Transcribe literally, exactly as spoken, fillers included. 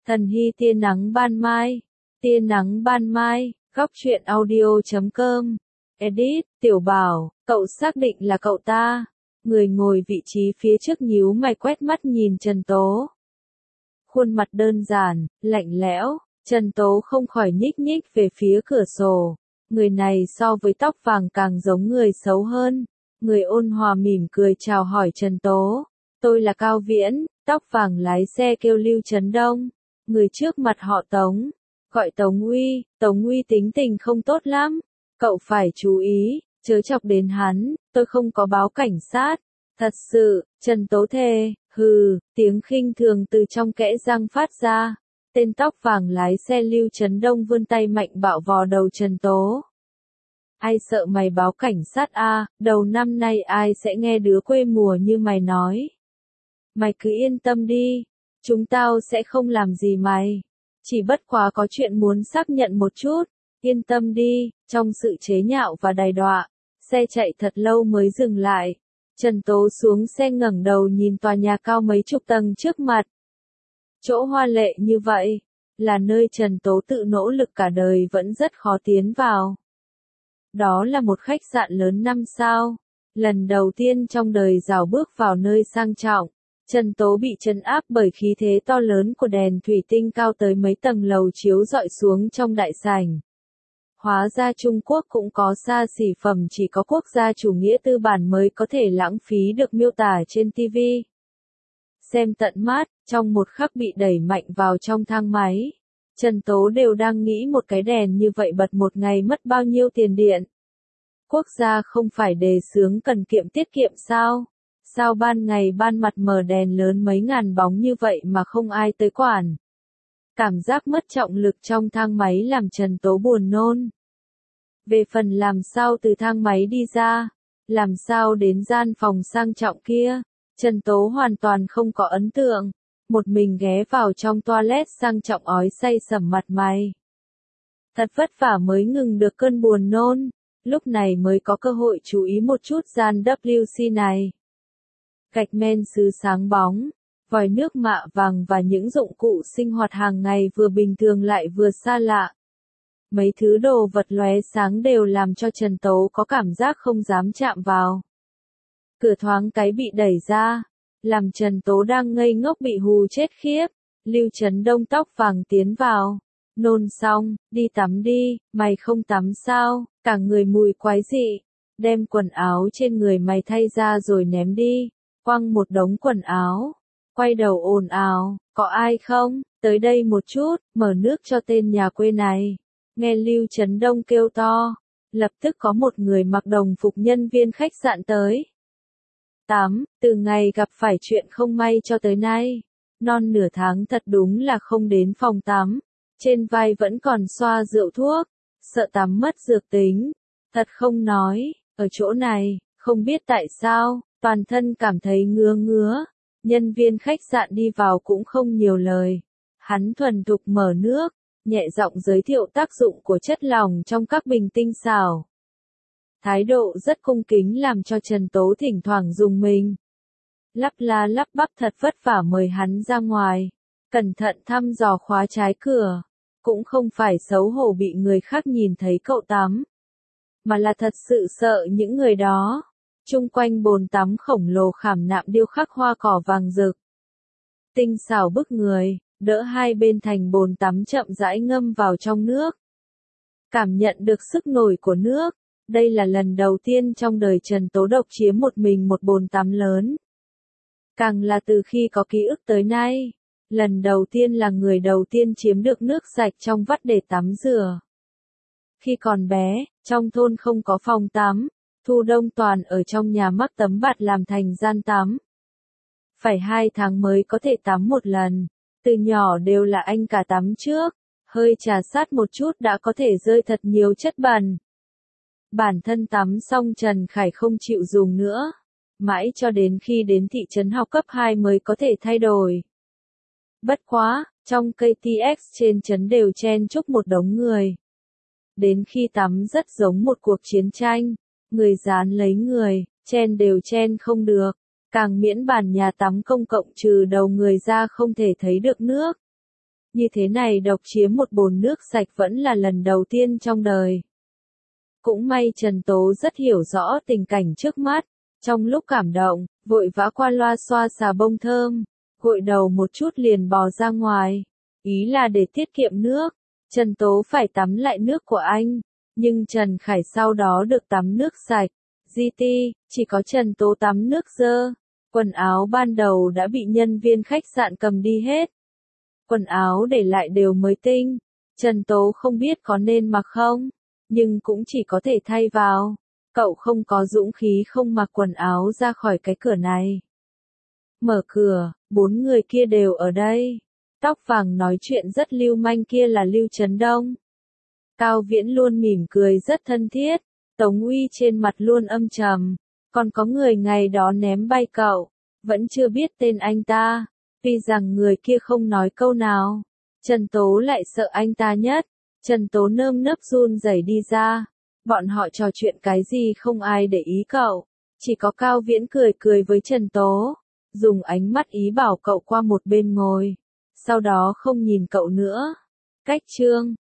Thần hy tia nắng ban mai, tia nắng ban mai, góc truyện audio chấm com. Edit, Tiểu Bảo, cậu xác định là cậu ta. Người ngồi vị trí phía trước nhíu mày quét mắt nhìn Trần Tố. Khuôn mặt đơn giản, lạnh lẽo, Trần Tố không khỏi nhích nhích về phía cửa sổ. Người này so với tóc vàng càng giống người xấu hơn. Người ôn hòa mỉm cười chào hỏi Trần Tố. Tôi là Cao Viễn, tóc vàng lái xe kêu Lưu Trấn Đông. Người trước mặt họ Tống, gọi Tống Uy, Tống Uy tính tình không tốt lắm. Cậu phải chú ý, chớ chọc đến hắn, tôi không có báo cảnh sát. Thật sự, Trần Tố thề, hừ, tiếng khinh thường từ trong kẽ răng phát ra. Tên tóc vàng lái xe Lưu Trấn Đông vươn tay mạnh bạo vò đầu Trần Tố. Ai sợ mày báo cảnh sát a? Đầu năm nay ai sẽ nghe đứa quê mùa như mày nói. Mày cứ yên tâm đi, chúng tao sẽ không làm gì mày. Chỉ bất quá có chuyện muốn xác nhận một chút, yên tâm đi. Trong sự chế nhạo và đày đọa, xe chạy thật lâu mới dừng lại. Trần Tố xuống xe ngẩng đầu nhìn tòa nhà cao mấy chục tầng trước mặt. Chỗ hoa lệ như vậy, là nơi Trần Tố tự nỗ lực cả đời vẫn rất khó tiến vào. Đó là một khách sạn lớn năm sao. Lần đầu tiên trong đời rào bước vào nơi sang trọng, Trần Tố bị trấn áp bởi khí thế to lớn của đèn thủy tinh cao tới mấy tầng lầu chiếu rọi xuống trong đại sảnh. Hóa ra Trung Quốc cũng có xa xỉ phẩm chỉ có quốc gia chủ nghĩa tư bản mới có thể lãng phí được miêu tả trên ti vi. Xem tận mắt, trong một khắc bị đẩy mạnh vào trong thang máy. Trần Tố đều đang nghĩ một cái đèn như vậy bật một ngày mất bao nhiêu tiền điện. Quốc gia không phải đề xướng cần kiệm tiết kiệm sao? Sao ban ngày ban mặt mở đèn lớn mấy ngàn bóng như vậy mà không ai tới quản? Cảm giác mất trọng lực trong thang máy làm Trần Tố buồn nôn. Về phần làm sao từ thang máy đi ra, làm sao đến gian phòng sang trọng kia, Trần Tố hoàn toàn không có ấn tượng. Một mình ghé vào trong toilet sang trọng ói say sẩm mặt mày. Thật vất vả mới ngừng được cơn buồn nôn, lúc này mới có cơ hội chú ý một chút gian W C này. Gạch men sứ sáng bóng, vòi nước mạ vàng và những dụng cụ sinh hoạt hàng ngày vừa bình thường lại vừa xa lạ. Mấy thứ đồ vật lóe sáng đều làm cho Trần Tố có cảm giác không dám chạm vào. Cửa thoáng cái bị đẩy ra, làm Trần Tố đang ngây ngốc bị hù chết khiếp. Lưu Trấn Đông tóc vàng tiến vào. Nôn xong, đi tắm đi, mày không tắm sao, cả người mùi quái dị. Đem quần áo trên người mày thay ra rồi ném đi. Quăng một đống quần áo. Quay đầu ồn ào, có ai không, tới đây một chút, mở nước cho tên nhà quê này. Nghe Lưu Trấn Đông kêu to, lập tức có một người mặc đồng phục nhân viên khách sạn tới. Tắm, từ ngày gặp phải chuyện không may cho tới nay, non nửa tháng thật đúng là không đến phòng tắm, trên vai vẫn còn xoa rượu thuốc, sợ tắm mất dược tính, thật không nói, ở chỗ này, không biết tại sao, toàn thân cảm thấy ngứa ngứa, nhân viên khách sạn đi vào cũng không nhiều lời, hắn thuần thục mở nước, nhẹ giọng giới thiệu tác dụng của chất lỏng trong các bình tinh xảo. Thái độ rất cung kính làm cho Trần Tố thỉnh thoảng rùng mình. Lắp la lắp bắp thật vất vả mời hắn ra ngoài. Cẩn thận thăm dò khóa trái cửa. Cũng không phải xấu hổ bị người khác nhìn thấy cậu tắm. Mà là thật sự sợ những người đó. Chung quanh bồn tắm khổng lồ khảm nạm điêu khắc hoa cỏ vàng rực. Tinh xảo bức người, đỡ hai bên thành bồn tắm chậm rãi ngâm vào trong nước. Cảm nhận được sức nổi của nước. Đây là lần đầu tiên trong đời Trần Tố độc chiếm một mình một bồn tắm lớn. Càng là từ khi có ký ức tới nay, lần đầu tiên là người đầu tiên chiếm được nước sạch trong vắt để tắm rửa. Khi còn bé, trong thôn không có phòng tắm, thu đông toàn ở trong nhà mắc tấm bạt làm thành gian tắm. Phải hai tháng mới có thể tắm một lần, từ nhỏ đều là anh cả tắm trước, hơi trà sát một chút đã có thể rơi thật nhiều chất bẩn. Bản thân tắm xong Trần Khải không chịu dùng nữa, mãi cho đến khi đến thị trấn học cấp hai mới có thể thay đổi. Bất quá, trong ca tê ích trên trấn đều chen chúc một đống người. Đến khi tắm rất giống một cuộc chiến tranh, người dán lấy người, chen đều chen không được, càng miễn bàn nhà tắm công cộng trừ đầu người ra không thể thấy được nước. Như thế này độc chiếm một bồn nước sạch vẫn là lần đầu tiên trong đời. Cũng may Trần Tố rất hiểu rõ tình cảnh trước mắt. Trong lúc cảm động, vội vã qua loa xoa xà bông thơm, gội đầu một chút liền bò ra ngoài. Ý là để tiết kiệm nước. Trần Tố phải tắm lại nước của anh. Nhưng Trần Khải sau đó được tắm nước sạch. giê tê, chỉ có Trần Tố tắm nước dơ. Quần áo ban đầu đã bị nhân viên khách sạn cầm đi hết. Quần áo để lại đều mới tinh. Trần Tố không biết có nên mặc không, nhưng cũng chỉ có thể thay vào. Cậu không có dũng khí không mặc quần áo ra khỏi cái cửa này. Mở cửa, bốn người kia đều ở đây. Tóc vàng nói chuyện rất lưu manh kia là Lưu Trấn Đông. Cao Viễn luôn mỉm cười rất thân thiết. Tống Uy trên mặt luôn âm trầm. Còn có người ngày đó ném bay cậu, vẫn chưa biết tên anh ta. Vì rằng người kia không nói câu nào, Trần Tố lại sợ anh ta nhất. Trần Tố nơm nớp run rẩy đi ra. Bọn họ trò chuyện cái gì không ai để ý cậu. Chỉ có Cao Viễn cười cười với Trần Tố, dùng ánh mắt ý bảo cậu qua một bên ngồi. Sau đó không nhìn cậu nữa. Cách chương